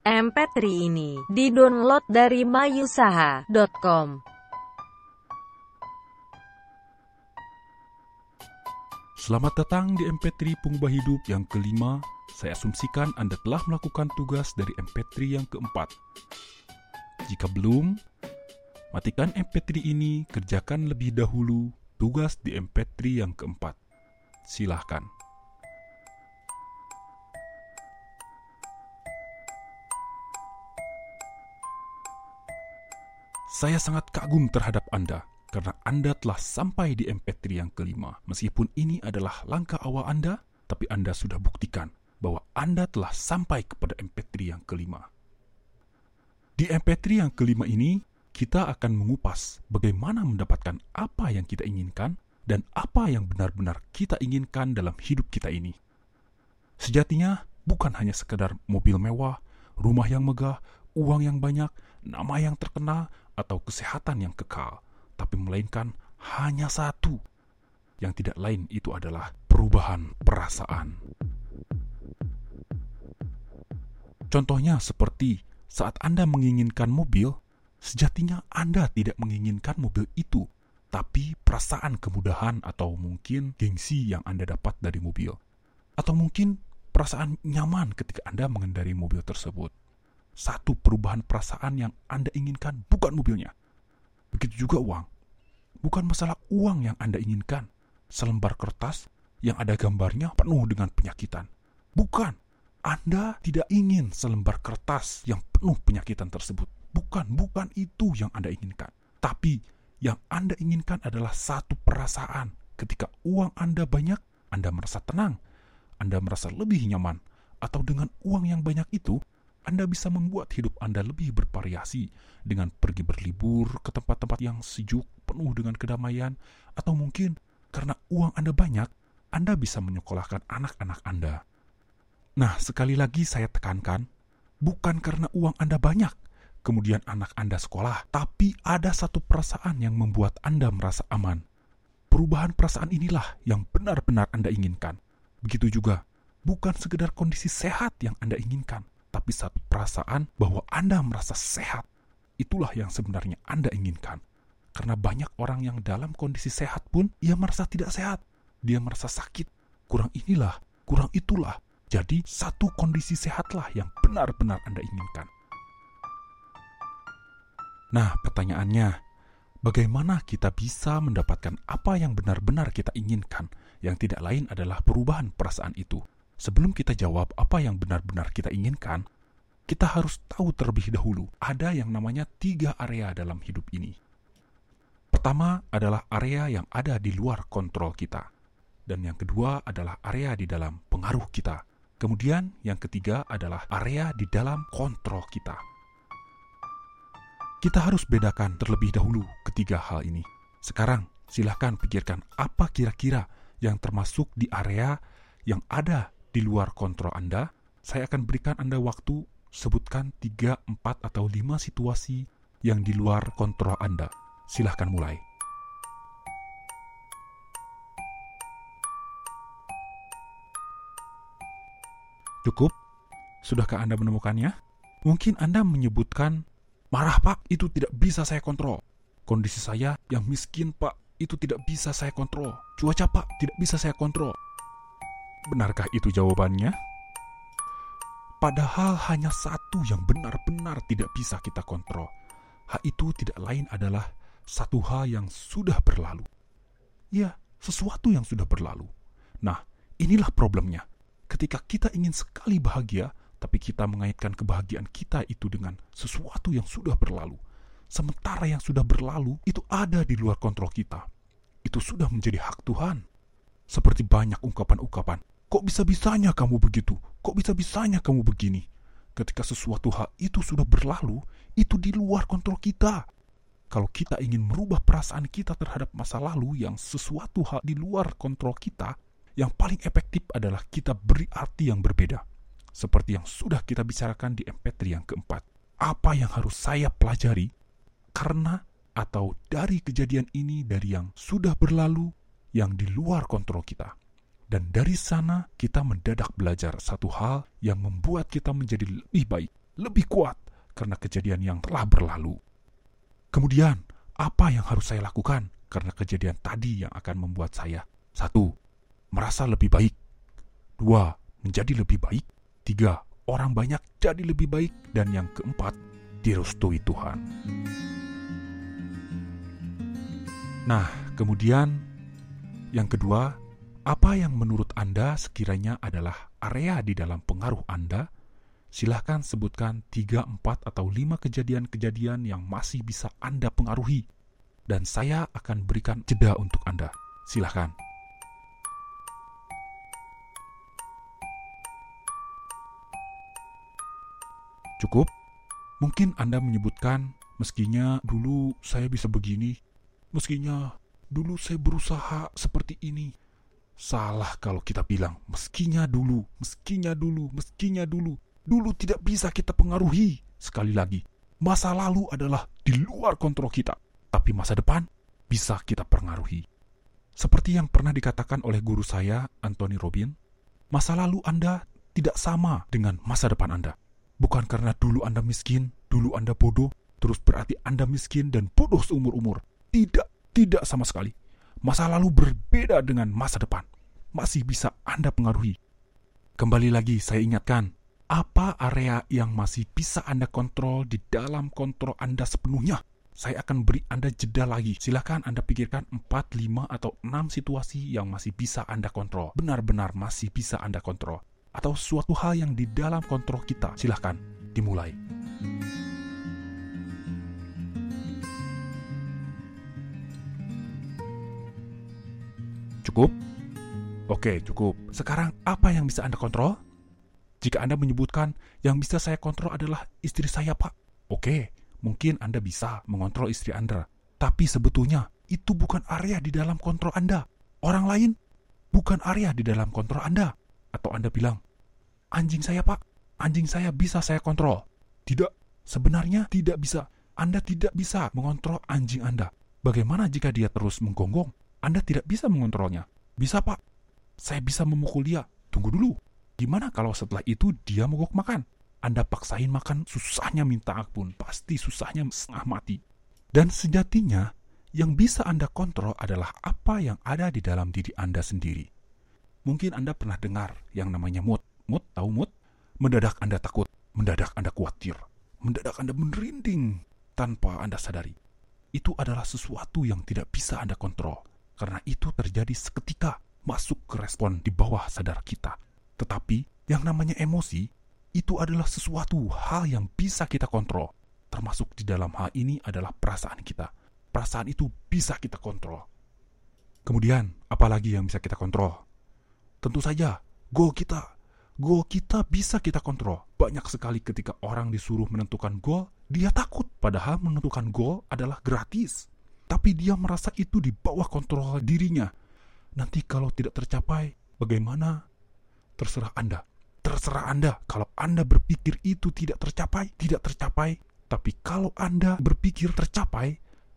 MP3 ini didownload dari mayusaha.com. Selamat datang di MP3 Pengubah Hidup yang kelima. Saya asumsikan Anda telah melakukan tugas dari MP3 yang keempat. Jika belum, matikan MP3 ini, kerjakan lebih dahulu tugas di MP3 yang keempat. Silahkan. Saya sangat kagum terhadap Anda, karena Anda telah sampai di MP3 yang kelima. Meskipun ini adalah langkah awal Anda, tapi Anda sudah buktikan bahwa Anda telah sampai kepada MP3 yang kelima. Di MP3 yang kelima ini, kita akan mengupas bagaimana mendapatkan apa yang kita inginkan dan apa yang benar-benar kita inginkan dalam hidup kita ini. Sejatinya, bukan hanya sekedar mobil mewah, rumah yang megah, uang yang banyak, nama yang terkenal, atau kesehatan yang kekal, tapi melainkan hanya satu, yang tidak lain itu adalah perubahan perasaan. Contohnya seperti saat Anda menginginkan mobil, sejatinya Anda tidak menginginkan mobil itu, tapi perasaan kemudahan atau mungkin gengsi yang Anda dapat dari mobil. Atau mungkin perasaan nyaman ketika Anda mengendarai mobil tersebut. Satu perubahan perasaan yang Anda inginkan bukan mobilnya. Begitu juga uang. Bukan masalah uang yang Anda inginkan. Selembar kertas yang ada gambarnya penuh dengan penyakitan. Bukan. Anda tidak ingin selembar kertas yang penuh penyakitan tersebut. Bukan itu yang Anda inginkan. Tapi yang Anda inginkan adalah satu perasaan. Ketika uang Anda banyak, Anda merasa tenang. Anda merasa lebih nyaman. Atau dengan uang yang banyak itu, Anda bisa membuat hidup Anda lebih bervariasi dengan pergi berlibur ke tempat-tempat yang sejuk, penuh dengan kedamaian, atau mungkin karena uang Anda banyak, Anda bisa menyekolahkan anak-anak Anda. Nah, sekali lagi saya tekankan, bukan karena uang Anda banyak, kemudian anak Anda sekolah, tapi ada satu perasaan yang membuat Anda merasa aman. Perubahan perasaan inilah yang benar-benar Anda inginkan. Begitu juga, bukan sekedar kondisi sehat yang Anda inginkan, tapi satu perasaan bahwa Anda merasa sehat. Itulah yang sebenarnya Anda inginkan. Karena banyak orang yang dalam kondisi sehat pun, ia merasa tidak sehat. Dia merasa sakit. Kurang inilah, kurang itulah. Jadi, satu kondisi sehatlah yang benar-benar Anda inginkan. Nah, pertanyaannya, bagaimana kita bisa mendapatkan apa yang benar-benar kita inginkan, yang tidak lain adalah perubahan perasaan itu? Sebelum kita jawab apa yang benar-benar kita inginkan, kita harus tahu terlebih dahulu ada yang namanya 3 area dalam hidup ini. Pertama adalah area yang ada di luar kontrol kita. Dan yang kedua adalah area di dalam pengaruh kita. Kemudian yang ketiga adalah area di dalam kontrol kita. Kita harus bedakan terlebih dahulu ketiga hal ini. Sekarang silahkan pikirkan apa kira-kira yang termasuk di area yang ada di luar kontrol Anda. Saya akan berikan Anda waktu, sebutkan 3, 4, atau 5 situasi yang di luar kontrol Anda. Silahkan mulai. Cukup? Sudahkah Anda menemukannya? Mungkin Anda menyebutkan, marah Pak, itu tidak bisa saya kontrol. Kondisi saya yang miskin Pak, itu tidak bisa saya kontrol. Cuaca Pak, tidak bisa saya kontrol. Benarkah itu jawabannya? Padahal hanya satu yang benar-benar tidak bisa kita kontrol. Hal itu tidak lain adalah satu hal yang sudah berlalu. Ya, sesuatu yang sudah berlalu. Nah, inilah problemnya. Ketika kita ingin sekali bahagia, tapi kita mengaitkan kebahagiaan kita itu dengan sesuatu yang sudah berlalu. Sementara yang sudah berlalu itu ada di luar kontrol kita. Itu sudah menjadi hak Tuhan. Seperti banyak ungkapan-ungkapan, kok bisa-bisanya kamu begitu? Kok bisa-bisanya kamu begini? Ketika sesuatu hal itu sudah berlalu, itu di luar kontrol kita. Kalau kita ingin merubah perasaan kita terhadap masa lalu yang sesuatu hal di luar kontrol kita, yang paling efektif adalah kita beri arti yang berbeda. Seperti yang sudah kita bicarakan di MP3 yang keempat. Apa yang harus saya pelajari? Karena atau dari kejadian ini, dari yang sudah berlalu, yang di luar kontrol kita. Dan dari sana kita mendadak belajar satu hal yang membuat kita menjadi lebih baik. lebih kuat karena kejadian yang telah berlalu. Kemudian, apa yang harus saya lakukan karena kejadian tadi yang akan membuat saya 1. Merasa lebih baik. 2. Menjadi lebih baik. 3. Orang banyak jadi lebih baik. Dan yang keempat, direstui Tuhan. Nah, kemudian yang kedua, apa yang menurut Anda sekiranya adalah area di dalam pengaruh Anda? Silahkan sebutkan 3, 4, atau 5 kejadian-kejadian yang masih bisa Anda pengaruhi. Dan saya akan berikan jeda untuk Anda. Silahkan. Cukup? Mungkin Anda menyebutkan, meskinya dulu saya bisa begini, meskinya dulu saya berusaha seperti ini. Salah kalau kita bilang, meskinya dulu. Dulu tidak bisa kita pengaruhi. Sekali lagi, masa lalu adalah di luar kontrol kita. Tapi masa depan bisa kita pengaruhi. Seperti yang pernah dikatakan oleh guru saya, Anthony Robbins, masa lalu Anda tidak sama dengan masa depan Anda. Bukan karena dulu Anda miskin, dulu Anda bodoh, terus berarti Anda miskin dan bodoh seumur-umur. Tidak sama sekali. Masa lalu berbeda dengan masa depan. Masih bisa Anda pengaruhi. Kembali lagi saya ingatkan, apa area yang masih bisa Anda kontrol di dalam kontrol Anda sepenuhnya? Saya akan beri Anda jeda lagi. Silakan Anda pikirkan 4, 5, atau 6 situasi yang masih bisa Anda kontrol. Benar-benar masih bisa Anda kontrol. Atau suatu hal yang di dalam kontrol kita. Silakan dimulai. Cukup? Oke, cukup. Sekarang apa yang bisa Anda kontrol? Jika Anda menyebutkan, yang bisa saya kontrol adalah istri saya, Pak. Oke, mungkin Anda bisa mengontrol istri Anda. Tapi sebetulnya, itu bukan area di dalam kontrol Anda. Orang lain, bukan area di dalam kontrol Anda. Atau Anda bilang, anjing saya, Pak. Anjing saya bisa saya kontrol. Tidak, sebenarnya tidak bisa. Anda tidak bisa mengontrol anjing Anda. Bagaimana jika dia terus menggonggong? Anda tidak bisa mengontrolnya. Bisa, Pak. Saya bisa memukul dia. Tunggu dulu. Gimana kalau setelah itu dia mogok makan? Anda paksain makan, susahnya minta ampun. Pasti susahnya setengah mati. Dan sejatinya, yang bisa Anda kontrol adalah apa yang ada di dalam diri Anda sendiri. Mungkin Anda pernah dengar yang namanya mood. Mood, tahu mood? Mendadak Anda takut. Mendadak Anda khawatir. Mendadak Anda merinding tanpa Anda sadari. Itu adalah sesuatu yang tidak bisa Anda kontrol. Karena itu terjadi seketika masuk ke respon di bawah sadar kita. Tetapi yang namanya emosi itu adalah sesuatu hal yang bisa kita kontrol. Termasuk di dalam hal ini adalah perasaan kita. Perasaan itu bisa kita kontrol. Kemudian, apalagi yang bisa kita kontrol? Tentu saja, goal kita. Goal kita bisa kita kontrol. Banyak sekali ketika orang disuruh menentukan goal, dia takut. Padahal menentukan goal adalah gratis. Tapi dia merasa itu di bawah kontrol dirinya. Nanti kalau tidak tercapai, bagaimana? Terserah Anda. Terserah Anda. Kalau Anda berpikir itu tidak tercapai. Tapi kalau Anda berpikir tercapai,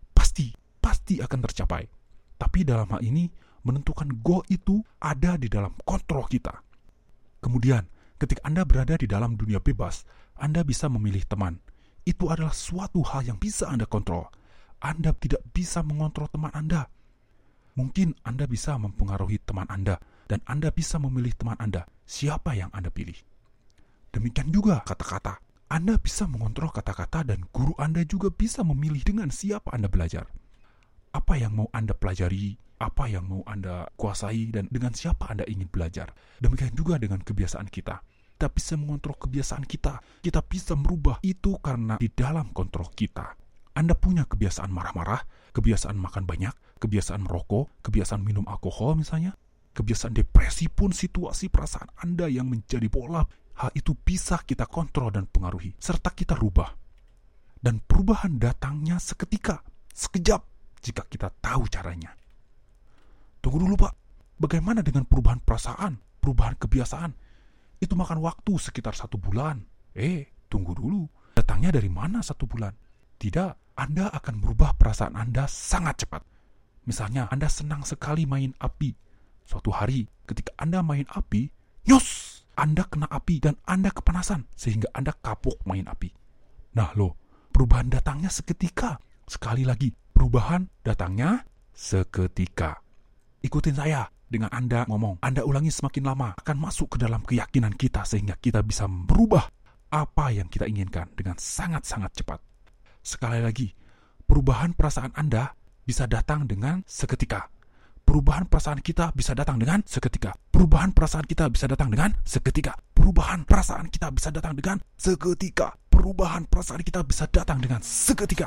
pasti akan tercapai. Tapi dalam hal ini, menentukan goal itu ada di dalam kontrol kita. Kemudian, ketika Anda berada di dalam dunia bebas, Anda bisa memilih teman. Itu adalah suatu hal yang bisa Anda kontrol. Anda tidak bisa mengontrol teman Anda. Mungkin Anda bisa mempengaruhi teman Anda, dan Anda bisa memilih teman Anda, siapa yang Anda pilih. Demikian juga kata-kata. Anda bisa mengontrol kata-kata dan guru Anda juga bisa memilih dengan siapa Anda belajar. Apa yang mau Anda pelajari, apa yang mau Anda kuasai, dan dengan siapa Anda ingin belajar. Demikian juga dengan kebiasaan kita. Kita bisa mengontrol kebiasaan kita. Kita bisa merubah itu karena di dalam kontrol kita. Anda punya kebiasaan marah-marah, kebiasaan makan banyak, kebiasaan merokok, kebiasaan minum alkohol misalnya, kebiasaan depresi pun situasi perasaan Anda yang menjadi pola, hal itu bisa kita kontrol dan pengaruhi, serta kita rubah. Dan perubahan datangnya seketika, sekejap, jika kita tahu caranya. Tunggu dulu, Pak, bagaimana dengan perubahan perasaan, perubahan kebiasaan? Itu makan waktu sekitar 1 bulan. Tunggu dulu, datangnya dari mana 1 bulan? Tidak, Anda akan merubah perasaan Anda sangat cepat. Misalnya, Anda senang sekali main api. Suatu hari, ketika Anda main api, nyos! Anda kena api dan Anda kepanasan sehingga Anda kapok main api. Nah perubahan datangnya seketika. Sekali lagi, perubahan datangnya seketika. Ikutin saya. Dengan Anda ngomong, Anda ulangi semakin lama, akan masuk ke dalam keyakinan kita sehingga kita bisa merubah apa yang kita inginkan dengan sangat-sangat cepat. Sekali lagi, perubahan perasaan Anda bisa datang dengan seketika. Perubahan perasaan kita bisa datang dengan seketika. Perubahan perasaan kita bisa datang dengan seketika. Perubahan perasaan kita bisa datang dengan seketika. Perubahan perasaan kita bisa datang dengan seketika.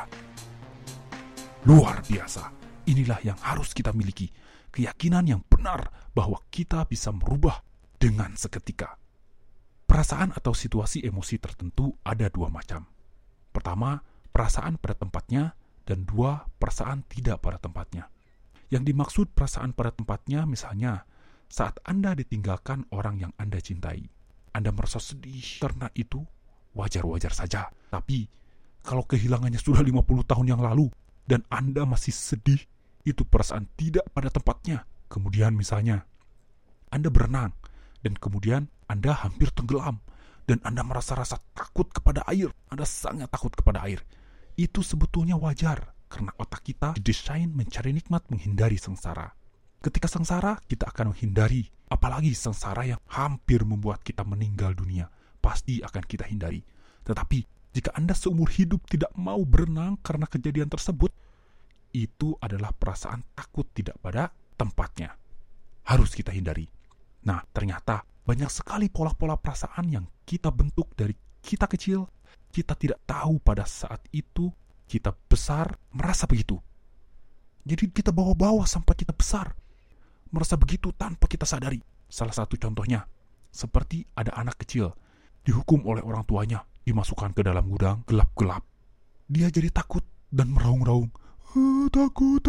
Luar biasa. Inilah yang harus kita miliki. Keyakinan yang benar bahwa kita bisa merubah dengan seketika. Perasaan atau situasi emosi tertentu ada dua macam. Pertama, perasaan pada tempatnya, dan dua, perasaan tidak pada tempatnya. Yang dimaksud perasaan pada tempatnya misalnya, saat Anda ditinggalkan orang yang Anda cintai. Anda merasa sedih karena itu wajar-wajar saja. Tapi, kalau kehilangannya sudah 50 tahun yang lalu, dan Anda masih sedih, itu perasaan tidak pada tempatnya. Kemudian misalnya, Anda berenang, dan kemudian Anda hampir tenggelam, dan Anda merasa-rasa takut kepada air. Anda sangat takut kepada air. Itu sebetulnya wajar, karena otak kita didesain mencari nikmat menghindari sengsara. Ketika sengsara, kita akan menghindari. Apalagi sengsara yang hampir membuat kita meninggal dunia, pasti akan kita hindari. Tetapi, jika Anda seumur hidup tidak mau berenang karena kejadian tersebut, itu adalah perasaan takut tidak pada tempatnya. Harus kita hindari. Nah, ternyata banyak sekali pola-pola perasaan yang kita bentuk dari kita kecil. Kita tidak tahu pada saat itu kita besar merasa begitu. Jadi kita bawa-bawa sampai kita besar merasa begitu tanpa kita sadari. Salah satu contohnya, seperti ada anak kecil dihukum oleh orang tuanya, dimasukkan ke dalam gudang gelap-gelap. Dia jadi takut dan meraung-raung. Takut,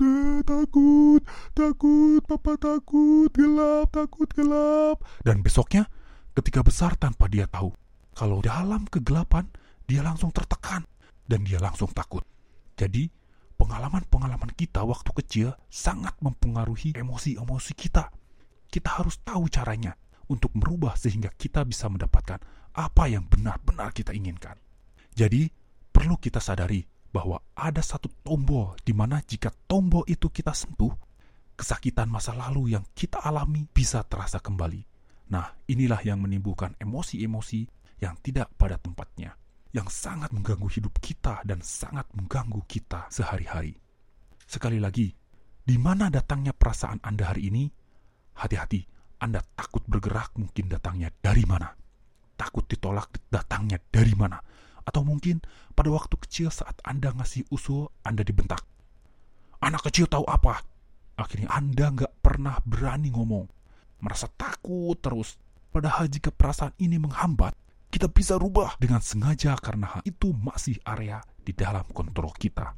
papa takut, gelap. Dan besoknya, ketika besar tanpa dia tahu, kalau dalam kegelapan, dia langsung tertekan, dan dia langsung takut. Jadi, pengalaman-pengalaman kita waktu kecil sangat mempengaruhi emosi-emosi kita. Kita harus tahu caranya untuk merubah sehingga kita bisa mendapatkan apa yang benar-benar kita inginkan. Jadi, perlu kita sadari bahwa ada satu tombol di mana jika tombol itu kita sentuh, kesakitan masa lalu yang kita alami bisa terasa kembali. Nah, inilah yang menimbulkan emosi-emosi yang tidak pada tempatnya, yang sangat mengganggu hidup kita dan sangat mengganggu kita sehari-hari. Sekali lagi, di mana datangnya perasaan Anda hari ini? Hati-hati, Anda takut bergerak mungkin datangnya dari mana? Takut ditolak datangnya dari mana? Atau mungkin pada waktu kecil saat Anda ngasih usul, Anda dibentak. Anak kecil tahu apa? Akhirnya Anda nggak pernah berani ngomong. Merasa takut terus. Padahal jika perasaan ini menghambat, kita bisa rubah dengan sengaja karena hal itu masih area di dalam kontrol kita.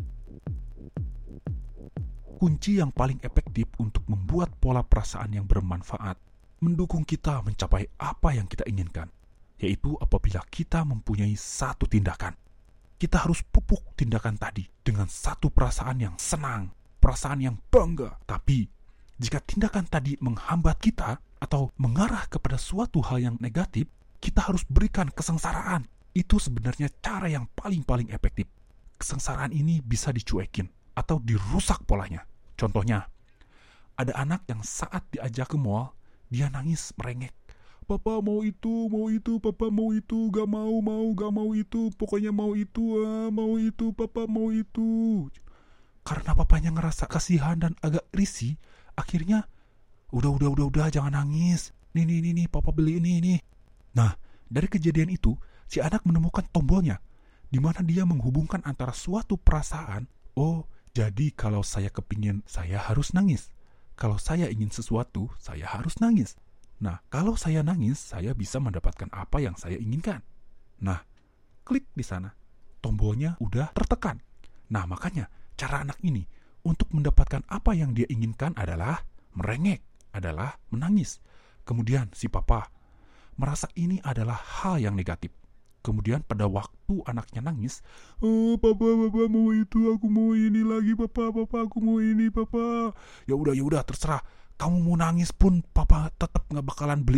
Kunci yang paling efektif untuk membuat pola perasaan yang bermanfaat mendukung kita mencapai apa yang kita inginkan, yaitu apabila kita mempunyai satu tindakan. Kita harus pupuk tindakan tadi dengan satu perasaan yang senang, perasaan yang bangga. Tapi, jika tindakan tadi menghambat kita atau mengarah kepada suatu hal yang negatif, kita harus berikan kesengsaraan. Itu sebenarnya cara yang paling efektif. Kesengsaraan ini bisa dicuekin atau dirusak polanya. Contohnya, ada anak yang saat diajak ke mall, dia nangis merengek. Papa mau itu, papa mau itu, gak mau itu, pokoknya mau itu, papa mau itu. Karena papanya ngerasa kasihan dan agak risih, akhirnya, udah, jangan nangis. Nih, papa beli ini. Nah, dari kejadian itu, si anak menemukan tombolnya, di mana dia menghubungkan antara suatu perasaan, oh, jadi kalau saya kepingin, saya harus nangis. Kalau saya ingin sesuatu, saya harus nangis. Nah, kalau saya nangis, saya bisa mendapatkan apa yang saya inginkan. Nah, klik di sana. Tombolnya udah tertekan. Nah, makanya cara anak ini untuk mendapatkan apa yang dia inginkan adalah merengek, adalah menangis. Kemudian si papa merasa ini adalah hal yang negatif. Kemudian pada waktu anaknya nangis, papa mau itu, aku mau ini lagi, papa aku mau ini, papa. Ya udah terserah. Kamu mau nangis pun papa tetap gak bakalan beliin.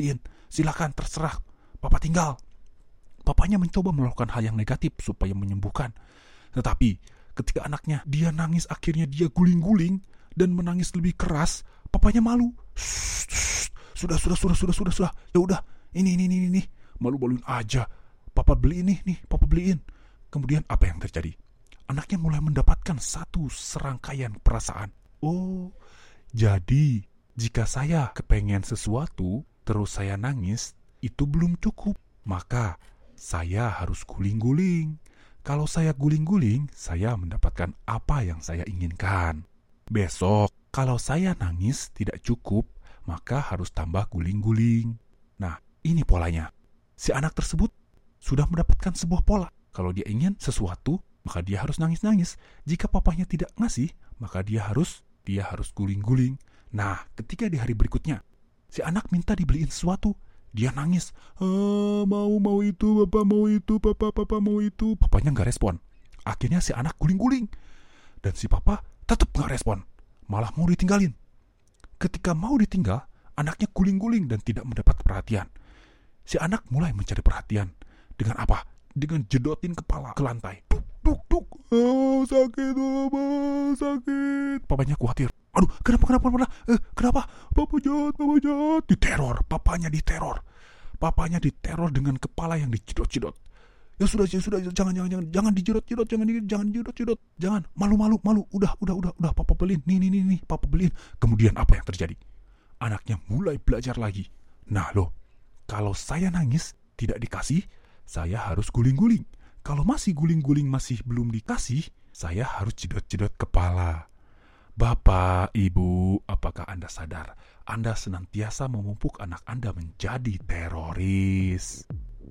silakan, terserah, papa tinggal. Papanya mencoba melakukan hal yang negatif supaya menyembuhkan. Tetapi ketika anaknya dia nangis, akhirnya dia guling-guling dan menangis lebih keras, papanya malu. Sudah. Ya udah, ini. Malu-maluin aja. Papa beliin nih, papa beliin. Kemudian apa yang terjadi? Anaknya mulai mendapatkan satu serangkaian perasaan. Oh, jadi jika saya kepengen sesuatu, terus saya nangis, itu belum cukup. Maka saya harus guling-guling. Kalau saya guling-guling, saya mendapatkan apa yang saya inginkan. Besok, kalau saya nangis tidak cukup, maka harus tambah guling-guling. Nah, ini polanya. Si anak tersebut sudah mendapatkan sebuah pola. Kalau dia ingin sesuatu, maka dia harus nangis-nangis. Jika papanya tidak ngasih, maka dia harus guling-guling. Nah, ketika di hari berikutnya, si anak minta dibeliin sesuatu, dia nangis. Mau itu, papa mau itu, papa mau itu. Papanya nggak respon. Akhirnya si anak guling-guling. Dan si papa tetap nggak respon. Malah mau ditinggalin. Ketika mau ditinggal, anaknya guling-guling dan tidak mendapat perhatian. Si anak mulai mencari perhatian. Dengan apa? Dengan jedotin kepala ke lantai. Duk. Sakit, papa, sakit. Papanya khawatir. Aduh, kenapa? Kenapa? Papa jahat. Diteror. Papanya diteror dengan kepala yang dijedot-jedot. Ya sudah, jangan dijedot-jedot, jangan. Malu. Udah, papa beliin. Nih, papa beliin. Kemudian apa yang terjadi? Anaknya mulai belajar lagi. Nah loh, kalau saya nangis tidak dikasih, saya harus guling-guling. Kalau masih guling-guling masih belum dikasih, saya harus jedot-jedot kepala. Bapak, Ibu, apakah Anda sadar? Anda senantiasa memupuk anak Anda menjadi teroris.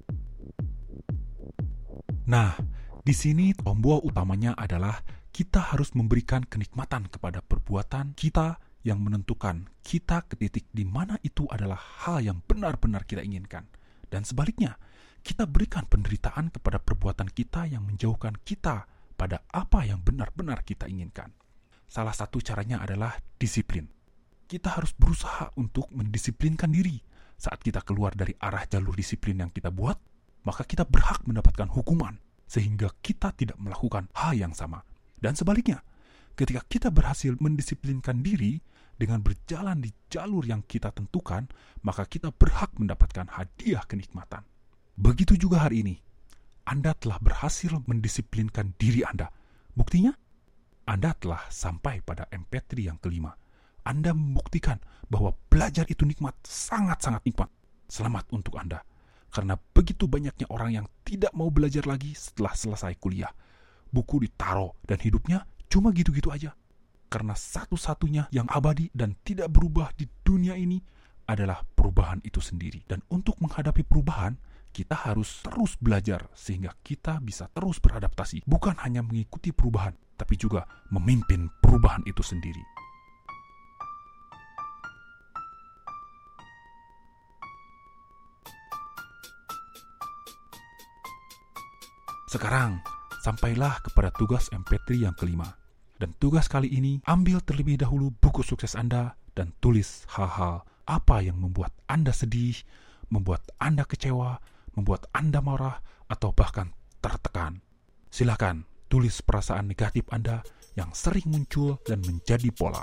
Nah, di sini tombol utamanya adalah kita harus memberikan kenikmatan kepada perbuatan kita yang menentukan kita ke titik di mana itu adalah hal yang benar-benar kita inginkan. Dan sebaliknya, kita berikan penderitaan kepada perbuatan kita yang menjauhkan kita pada apa yang benar-benar kita inginkan. Salah satu caranya adalah disiplin. Kita harus berusaha untuk mendisiplinkan diri. Saat kita keluar dari arah jalur disiplin yang kita buat, maka kita berhak mendapatkan hukuman, sehingga kita tidak melakukan hal yang sama. Dan sebaliknya, ketika kita berhasil mendisiplinkan diri dengan berjalan di jalur yang kita tentukan, maka kita berhak mendapatkan hadiah kenikmatan. Begitu juga hari ini, Anda telah berhasil mendisiplinkan diri Anda. Buktinya, Anda telah sampai pada MP3 yang kelima. Anda membuktikan bahwa belajar itu nikmat, sangat-sangat nikmat. Selamat untuk Anda. Karena begitu banyaknya orang yang tidak mau belajar lagi setelah selesai kuliah. Buku ditaruh dan hidupnya cuma gitu-gitu aja. Karena satu-satunya yang abadi dan tidak berubah di dunia ini adalah perubahan itu sendiri. Dan untuk menghadapi perubahan, kita harus terus belajar sehingga kita bisa terus beradaptasi. Bukan hanya mengikuti perubahan, tapi juga memimpin perubahan itu sendiri. Sekarang, sampailah kepada tugas MP3 yang kelima. Dan tugas kali ini, ambil terlebih dahulu buku sukses Anda dan tulis hal-hal apa yang membuat Anda sedih, membuat Anda kecewa, membuat Anda marah, atau bahkan tertekan. Silakan tulis perasaan negatif Anda yang sering muncul dan menjadi pola.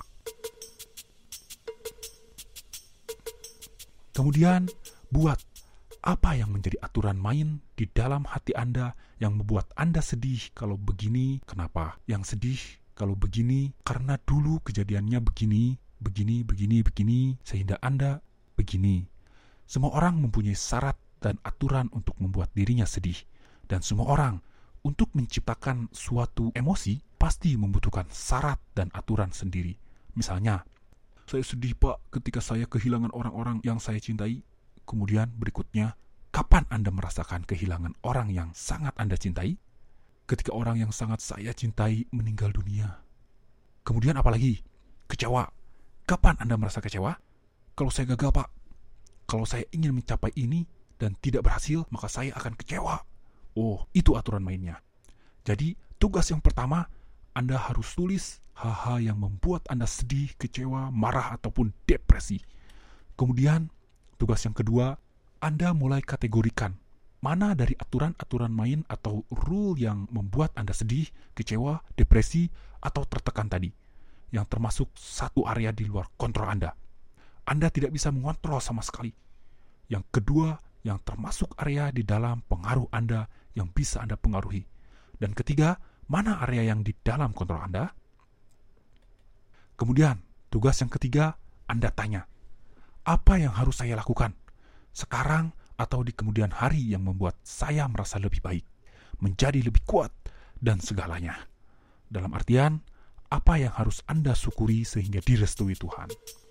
Kemudian, buat apa yang menjadi aturan main di dalam hati Anda yang membuat Anda sedih kalau begini, kenapa? Yang sedih kalau begini, karena dulu kejadiannya begini, sehingga Anda begini. Semua orang mempunyai syarat dan aturan untuk membuat dirinya sedih. Dan semua orang, untuk menciptakan suatu emosi, pasti membutuhkan syarat dan aturan sendiri. Misalnya, saya sedih Pak ketika saya kehilangan orang-orang yang saya cintai. Kemudian berikutnya, kapan Anda merasakan kehilangan orang yang sangat Anda cintai? Ketika orang yang sangat saya cintai meninggal dunia. Kemudian apalagi? Kecewa. Kapan Anda merasa kecewa? Kalau saya gagal Pak. Kalau saya ingin mencapai ini dan tidak berhasil, maka saya akan kecewa. Oh, itu aturan mainnya. Jadi, tugas yang pertama, Anda harus tulis hal-hal yang membuat Anda sedih, kecewa, marah, ataupun depresi. Kemudian, tugas yang kedua, Anda mulai kategorikan mana dari aturan-aturan main atau rule yang membuat Anda sedih, kecewa, depresi, atau tertekan tadi, yang termasuk satu area di luar kontrol Anda. Anda tidak bisa mengontrol sama sekali. Yang kedua, yang termasuk area di dalam pengaruh Anda yang bisa Anda pengaruhi. Dan ketiga, mana area yang di dalam kontrol Anda? Kemudian, tugas yang ketiga, Anda tanya, apa yang harus saya lakukan sekarang atau di kemudian hari yang membuat saya merasa lebih baik, menjadi lebih kuat, dan segalanya. Dalam artian, apa yang harus Anda syukuri sehingga direstui Tuhan.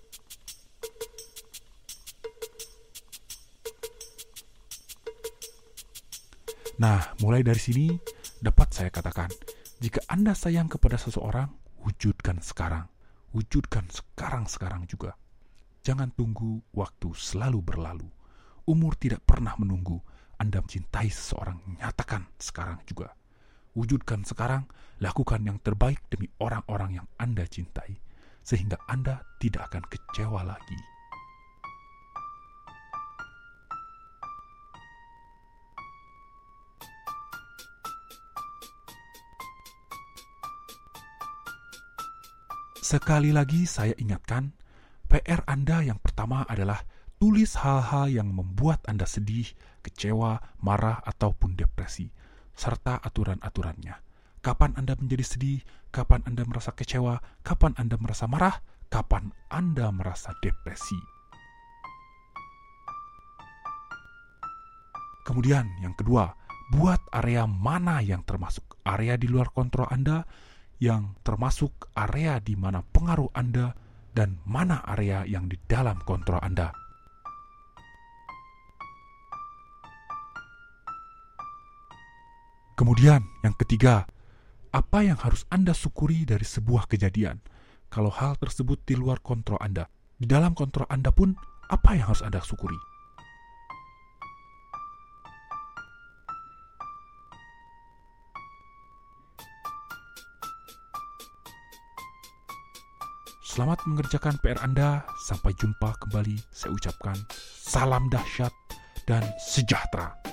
Nah, mulai dari sini, dapat saya katakan, jika Anda sayang kepada seseorang, wujudkan sekarang. Wujudkan sekarang-sekarang juga. Jangan tunggu waktu selalu berlalu. Umur tidak pernah menunggu. Anda mencintai seseorang, nyatakan sekarang juga. Wujudkan sekarang, lakukan yang terbaik demi orang-orang yang Anda cintai, sehingga Anda tidak akan kecewa lagi. Sekali lagi saya ingatkan, PR Anda yang pertama adalah tulis hal-hal yang membuat Anda sedih, kecewa, marah, ataupun depresi, serta aturan-aturannya. Kapan Anda menjadi sedih, kapan Anda merasa kecewa, kapan Anda merasa marah, kapan Anda merasa depresi. Kemudian yang kedua, buat area mana yang termasuk area di luar kontrol Anda, yang termasuk area di mana pengaruh Anda, dan mana area yang di dalam kontrol Anda. Kemudian yang ketiga, apa yang harus Anda syukuri dari sebuah kejadian? Kalau hal tersebut di luar kontrol Anda, di dalam kontrol Anda pun, apa yang harus Anda syukuri? Selamat mengerjakan PR Anda. Sampai jumpa kembali. Saya ucapkan salam dahsyat dan sejahtera.